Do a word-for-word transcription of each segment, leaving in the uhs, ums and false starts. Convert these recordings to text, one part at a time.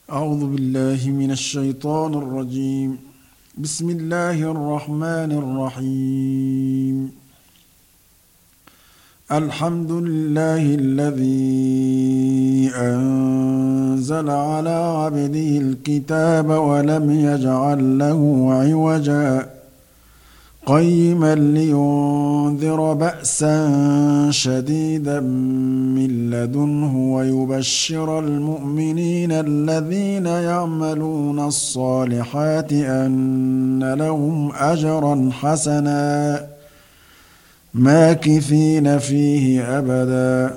أعوذ بالله من الشيطان الرجيم. بسم الله الرحمن الرحيم. الحمد لله الذي أنزل على عبده الكتاب ولم يجعل له عوجا قيما لينذر بأسا شديدا من لدنه ويبشر المؤمنين الذين يعملون الصالحات أن لهم أجرا حسنا ماكثين فيه أبدا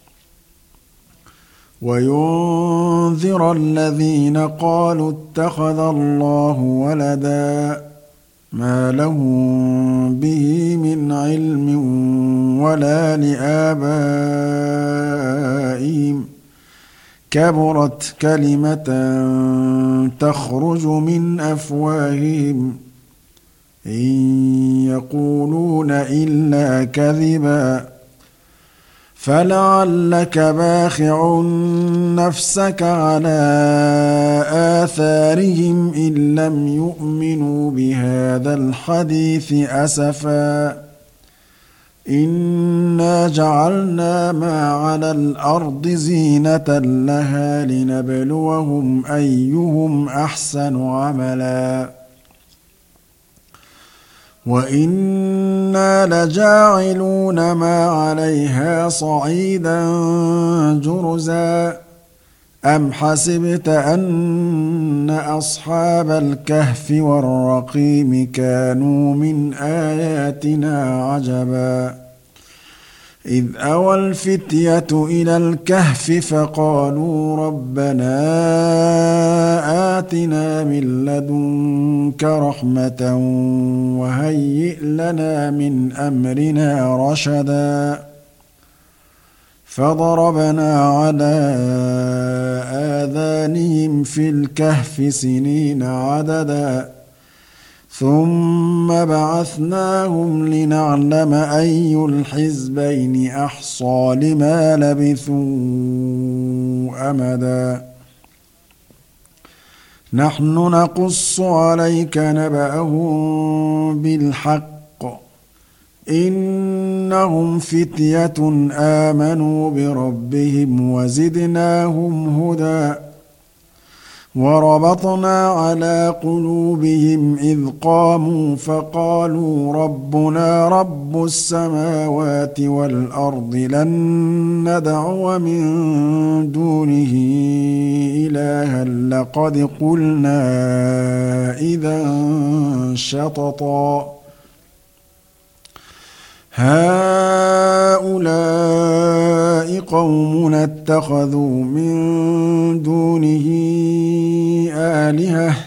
وينذر الذين قالوا اتخذ الله ولدا ما لهم به من علم ولا لآبائهم كبرت كلمة تخرج من أفواههم إن يقولون إلا كذبا فلعلك باخع نفسك على آثارهم إن لم يؤمنوا بهذا الحديث أسفا إنا جعلنا ما على الأرض زينة لها لنبلوهم أيهم أحسن عملا وإنا لجاعلون ما عليها صعيدا جرزا أم حسبت أن أصحاب الكهف والرقيم كانوا من آياتنا عجبا إذ أوى الفتية إلى الكهف فقالوا ربنا آتنا من لدنك رحمة وهيئ لنا من أمرنا رشدا فضربنا على آذانهم في الكهف سنين عددا ثم بعثناهم لنعلم أي الحزبين أحصى لما لبثوا أمدا نحن نقص عليك نبأهم بالحق إنهم فتية آمنوا بربهم وزدناهم هدى وربطنا على قلوبهم إذ قاموا فقالوا ربنا رب السماوات والأرض لن ندعو من دونه إلها لقد قلنا إذا شططا هؤلاء قومنا اتخذوا من دونه آلهة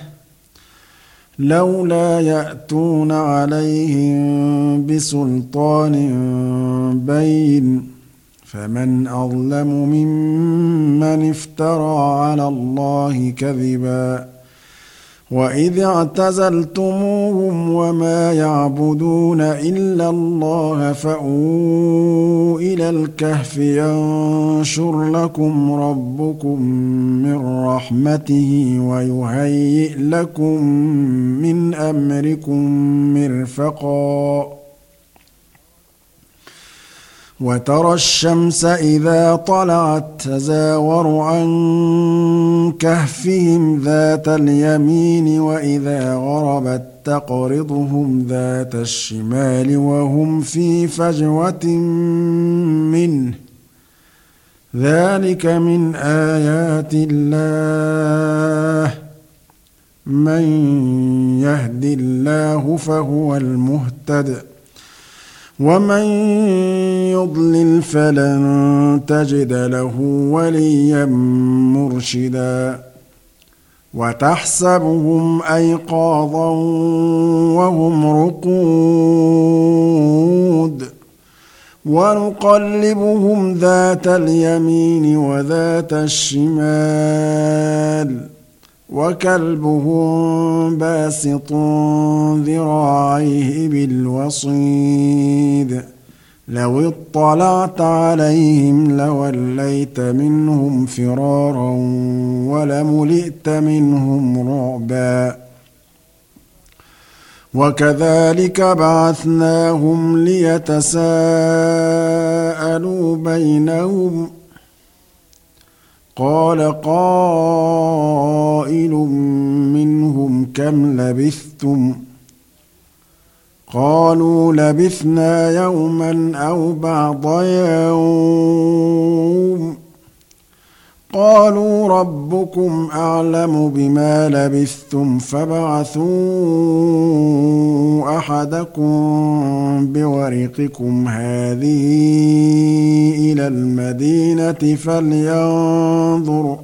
لولا يأتون عليهم بسلطان بين فمن أظلم ممن افترى على الله كذبا وإذ اعتزلتموهم وما يعبدون إلا الله فأووا إلى الكهف ينشر لكم ربكم من رحمته ويهيئ لكم من أمركم مرفقا وترى الشمس إذا طلعت تزاور عن كهفهم ذات اليمين وإذا غربت تقرضهم ذات الشمال وهم في فجوة منه ذلك من آيات الله من يهد الله فهو المهتد ومن يضلل فلن تجد له وليا مرشدا وتحسبهم أيقاظا وهم رقود ونقلبهم ذات اليمين وذات الشمال وكلبهم باسط ذراعيه بالوصيد لو اطلعت عليهم لوليت منهم فرارا ولملئت منهم رعبا وكذلك بعثناهم ليتساءلوا بينهم قال قائل منهم كم لبثتم قالوا لبثنا يوما أو بعض يوم قالوا ربكم أعلم بما لبثتم فابعثوا أحدكم بورقكم هذه إلى المدينة فلينظر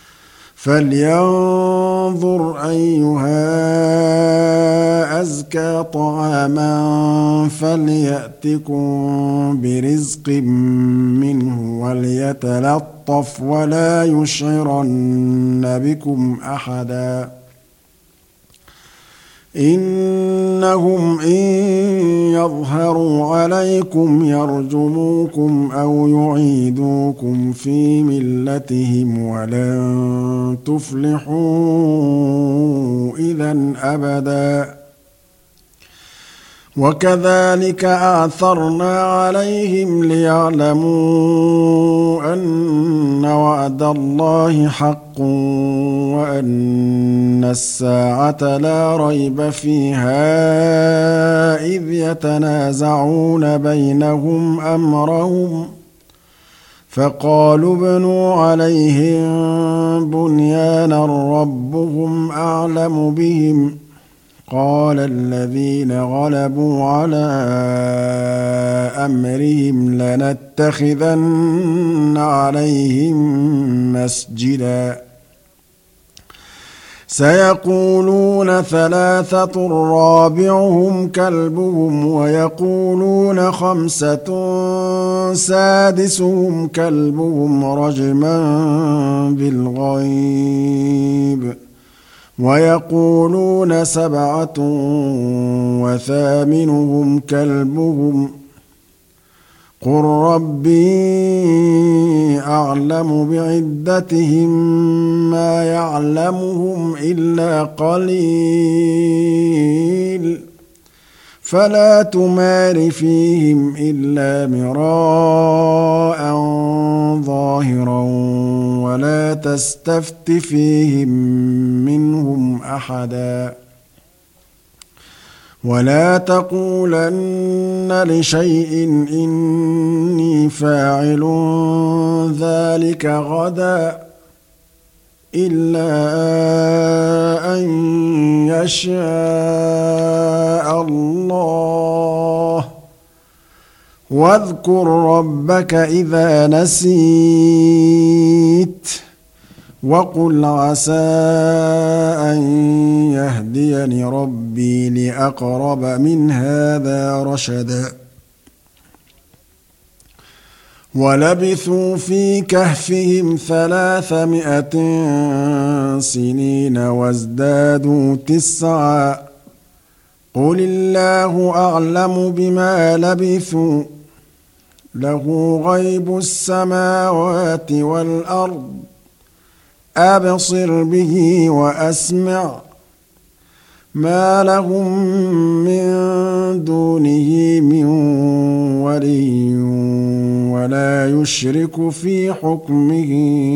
فلينظر أيها أزكى طعاما فليأتكم برزق منه وليتلطف ولا يشعرن بكم أحدا إنهم إن يظهروا عليكم يرجموكم أو يعيدوكم في ملتهم ولن تفلحوا إذا أبدا وكذلك أعثرنا عليهم ليعلموا أن وعد الله حق وأن الساعة لا ريب فيها إذ يتنازعون بينهم أمرهم فقالوا ابنوا عليهم بنيانا ربهم أعلم بهم قال الذين غلبوا على أمرهم لنتخذن عليهم مسجدا سيقولون ثلاثة رابعهم كلبهم ويقولون خمسة سادسهم كلبهم رجما بالغيب ويقولون سبعة وثامنهم كلبهم قل ربي أعلم بعدتهم ما يعلمهم إلا قليل فلا تمار فيهم إلا مراء ظاهرا ولا تستفت فيهم منهم أحدا ولا تقولن لشيء إني فاعل ذلك غدا إلا أن يشاء الله واذكر ربك إذا نسيت وقل عسى أن يهديني ربي لأقرب من هذا رشدا ولبثوا في كهفهم ثلاثمائة سنين وازدادوا تسعا قل الله أعلم بما لبثوا له غيب السماوات والأرض أبصر به وأسمع ما لهم من دونه من ولي ولا يشرك في حكمه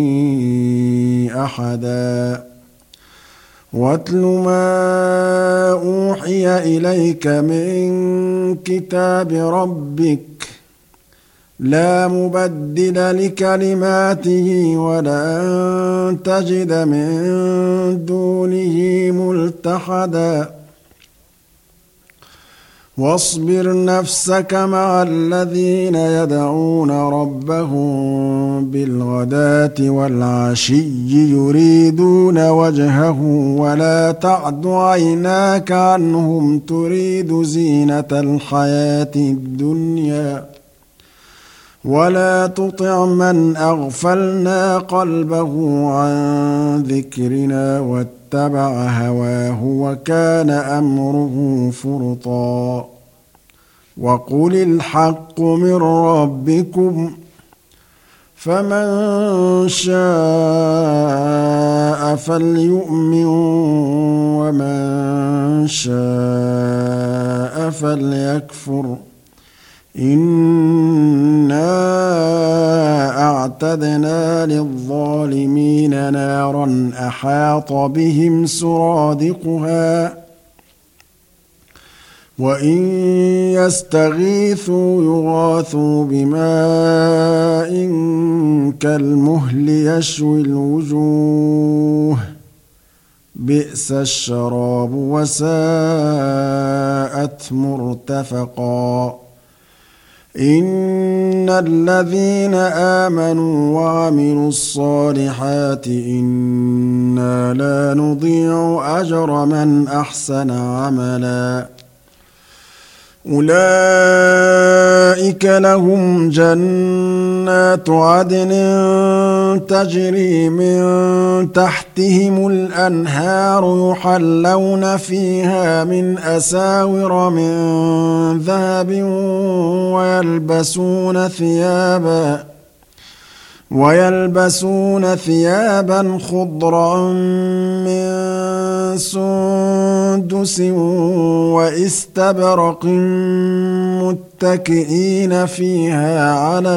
أحدا واتل ما أوحي إليك من كتاب ربك لا مبدل لكلماته ولن تجد من دونه ملتحدا واصبر نفسك مع الذين يدعون ربهم بالغداة والعشي يريدون وجهه ولا تعد عيناك عنهم تريد زينة الحياة الدنيا ولا تطع من أغفلنا قلبه عن ذكرنا واتبع هواه وكان أمره فرطا وقل الحق من ربكم فمن شاء فليؤمن ومن شاء فليكفر إنا أعتدنا للظالمين نارا أحاط بهم سرادقها وإن يستغيثوا يغاثوا بماء كالمهل يشوي الوجوه بئس الشراب وساءت مرتفقا إن الذين آمنوا وعملوا الصالحات إنا لا نضيع أجر من أحسن عملا أولئك لهم جنات عدن تجري من تحتهم الأنهار يحلون فيها من أساور من ذهب ويلبسون ثيابا ويلبسون ثيابا خضرا من سندس واستبرق متكئين فيها على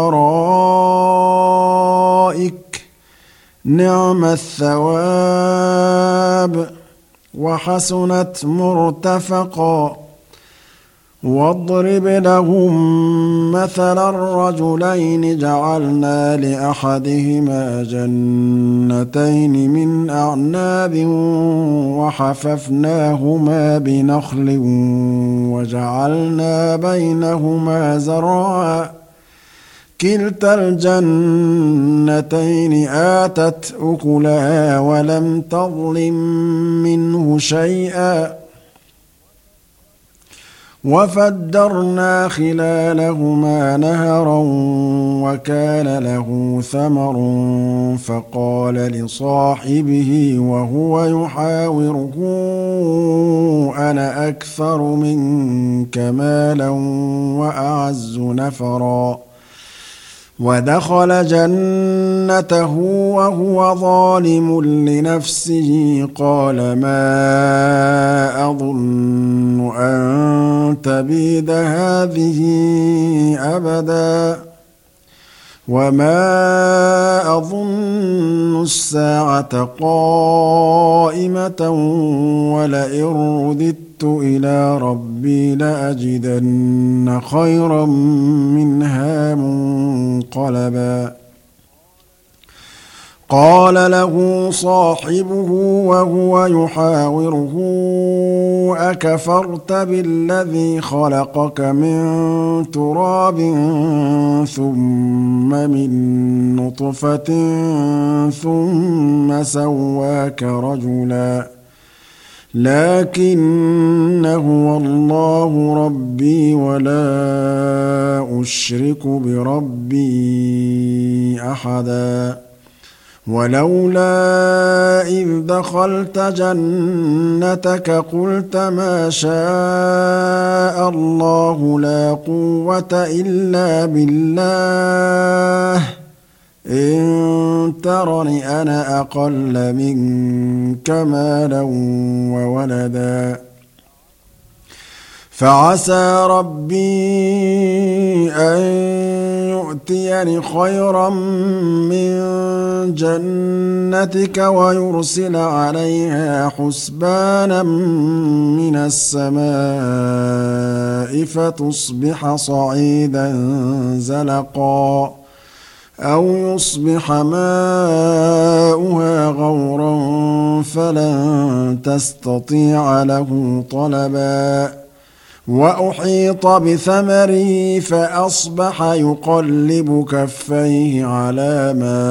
الأرائك نعم الثواب وحسنت مرتفقا واضرب لهم مثلا الرجلين جعلنا لأحدهما جنتين من أعناب وحففناهما بنخل وجعلنا بينهما زرعا كلتا الجنتين آتت أكلها ولم تظلم منه شيئا وفجرنا خلالهما نهرا وكان له ثمر فقال لصاحبه وهو يحاوره أنا أكثر منك مالا وأعز نفرا ودخل جنته وهو ظالم لنفسه قال ما أظن أن تبيد هذه أبدا وما أظن الساعة قائمة ولئن رددت إلى ربي لأجدن خيرا منها منقلبا قال له صاحبه وهو يحاوره أكفرت بالذي خلقك من تراب ثم من نطفة ثم سواك رجلا لكن هو الله ربي ولا أشرك بربي أحدا ولولا إذ دخلت جنتك قلت ما شاء الله لا قوة إلا بالله إن ترني أنا أقل منك مالا وولدا فعسى ربي أن يؤتيني خيرا من جنتك ويرسل عليها حسبانا من السماء فتصبح صعيدا زلقا أو يصبح ماؤها غورا فلن تستطيع له طلبا وأحيط بثمره فأصبح يقلب كفيه على ما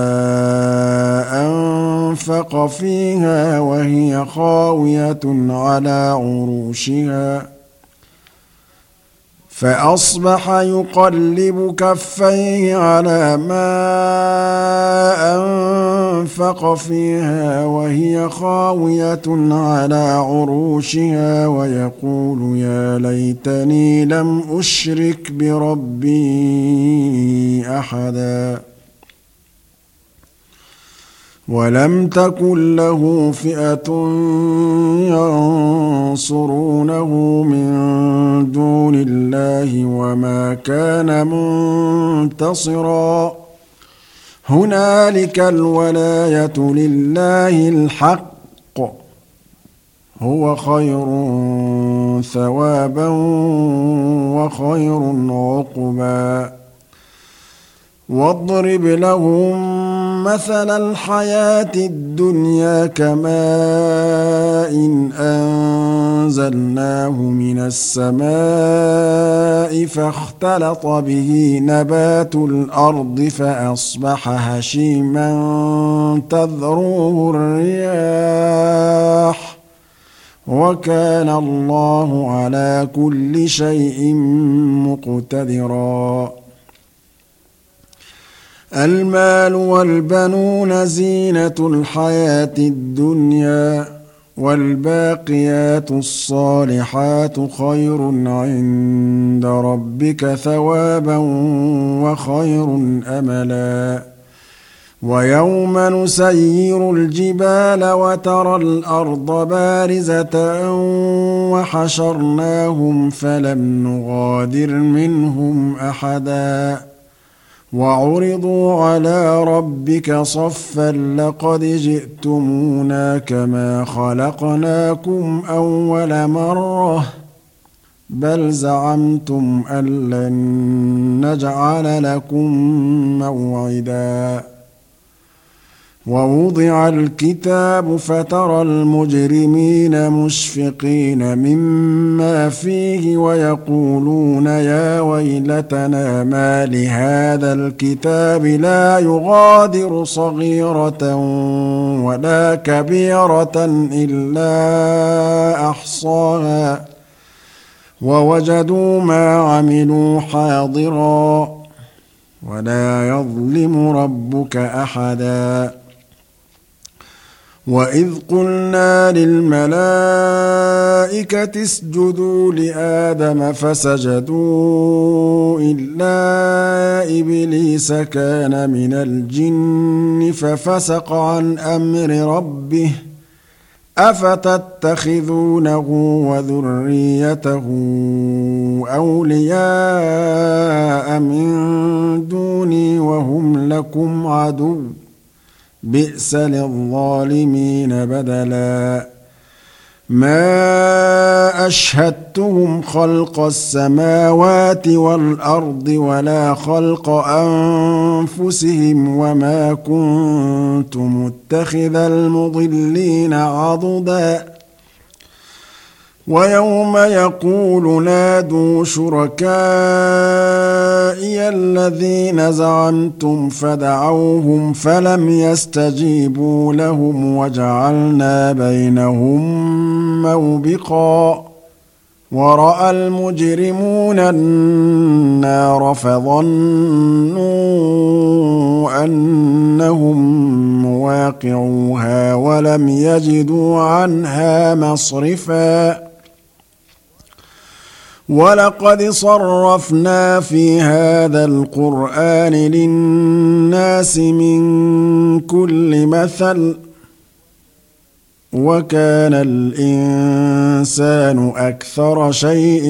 أنفق فيها وهي خاوية على عروشها فأصبح يقلب كفيه على ما أنفق فيها وهي خاوية على عروشها ويقول يا ليتني لم أشرك بربي أحدا ولم تكن له فئة ينصرونه من دون الله وما كان منتصرا هنالك الولاية لله الحق هو خير ثوابا وخير عقبا واضرب لهم مثل الحياة الدنيا كماء إن أنزلناه من السماء فاختلط به نبات الأرض فأصبح هشيما تذروه الرياح وكان الله على كل شيء مقتدرا المال والبنون زينة الحياة الدنيا والباقيات الصالحات خير عند ربك ثوابا وخير أملا ويوم نسير الجبال وترى الأرض بارزة وحشرناهم فلم نغادر منهم أحدا وعرضوا على ربك صفا لقد جئتمونا كما خلقناكم أول مرة بل زعمتم أن لن نجعل لكم موعدا ووضع الكتاب فترى المجرمين مشفقين مما فيه ويقولون يا ويلتنا ما لهذا الكتاب لا يغادر صغيرة ولا كبيرة إلا أحصاها ووجدوا ما عملوا حاضرا ولا يظلم ربك أحدا وإذ قلنا للملائكة اسجدوا لآدم فسجدوا إلا إبليس كان من الجن ففسق عن أمر ربه أفتتخذونه وذريته أولياء من دوني وهم لكم عدو بئس للظالمين بدلا ما أشهدتهم خلق السماوات والأرض ولا خلق أنفسهم وما كنت متخذ المضلين عضدا ويوم يقول نادوا شركائي الذين زعمتم فدعوهم فلم يستجيبوا لهم وجعلنا بينهم موبقا ورأى المجرمون النار فظنوا أنهم مواقعوها ولم يجدوا عنها مصرفا ولقد صرفنا في هذا القرآن للناس من كل مثل وكان الإنسان أكثر شيء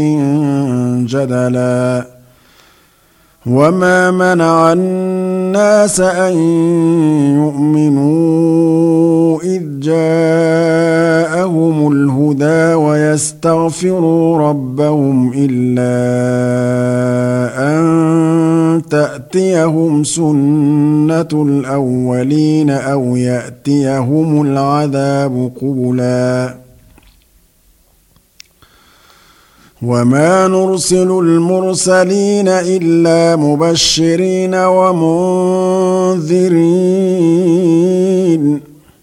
جدلا وما منع الناس أن يؤمنوا إذ جاءهم الهدى ويستغفروا ربهم إلا أن تأتيهم سنة الأولين أو يأتيهم العذاب قبلا وما نرسل المرسلين إلا مبشرين ومنذرين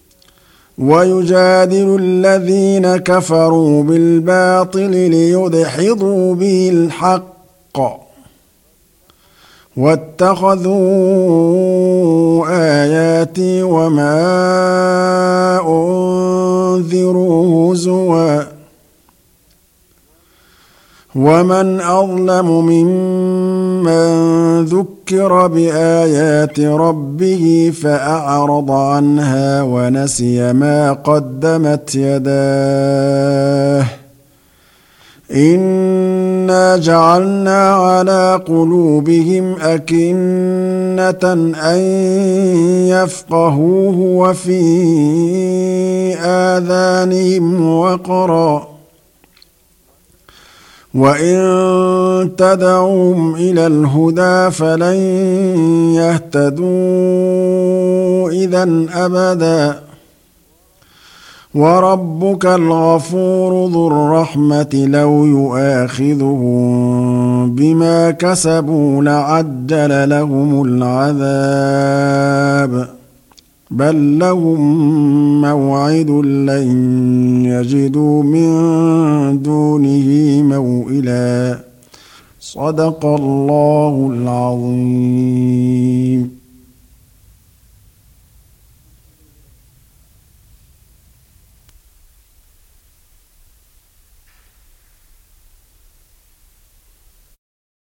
ويجادل الذين كفروا بالباطل ليدحضوا به الحق واتخذوا آياتي وما أنذروا هزوا ومن أظلم ممن ذكر بآيات ربه فأعرض عنها ونسي ما قدمت يداه إنا جعلنا على قلوبهم أكنة أن يفقهوه وفي آذانهم وقرا وإن تدعوهم إلى الهدى فلن يهتدوا إذا أبدا وربك الغفور ذو الرحمة لو يؤاخذهم بما كسبوا لعجل لهم العذاب بل لهم موعد لن يجدوا من دونه موئلا صدق الله العظيم.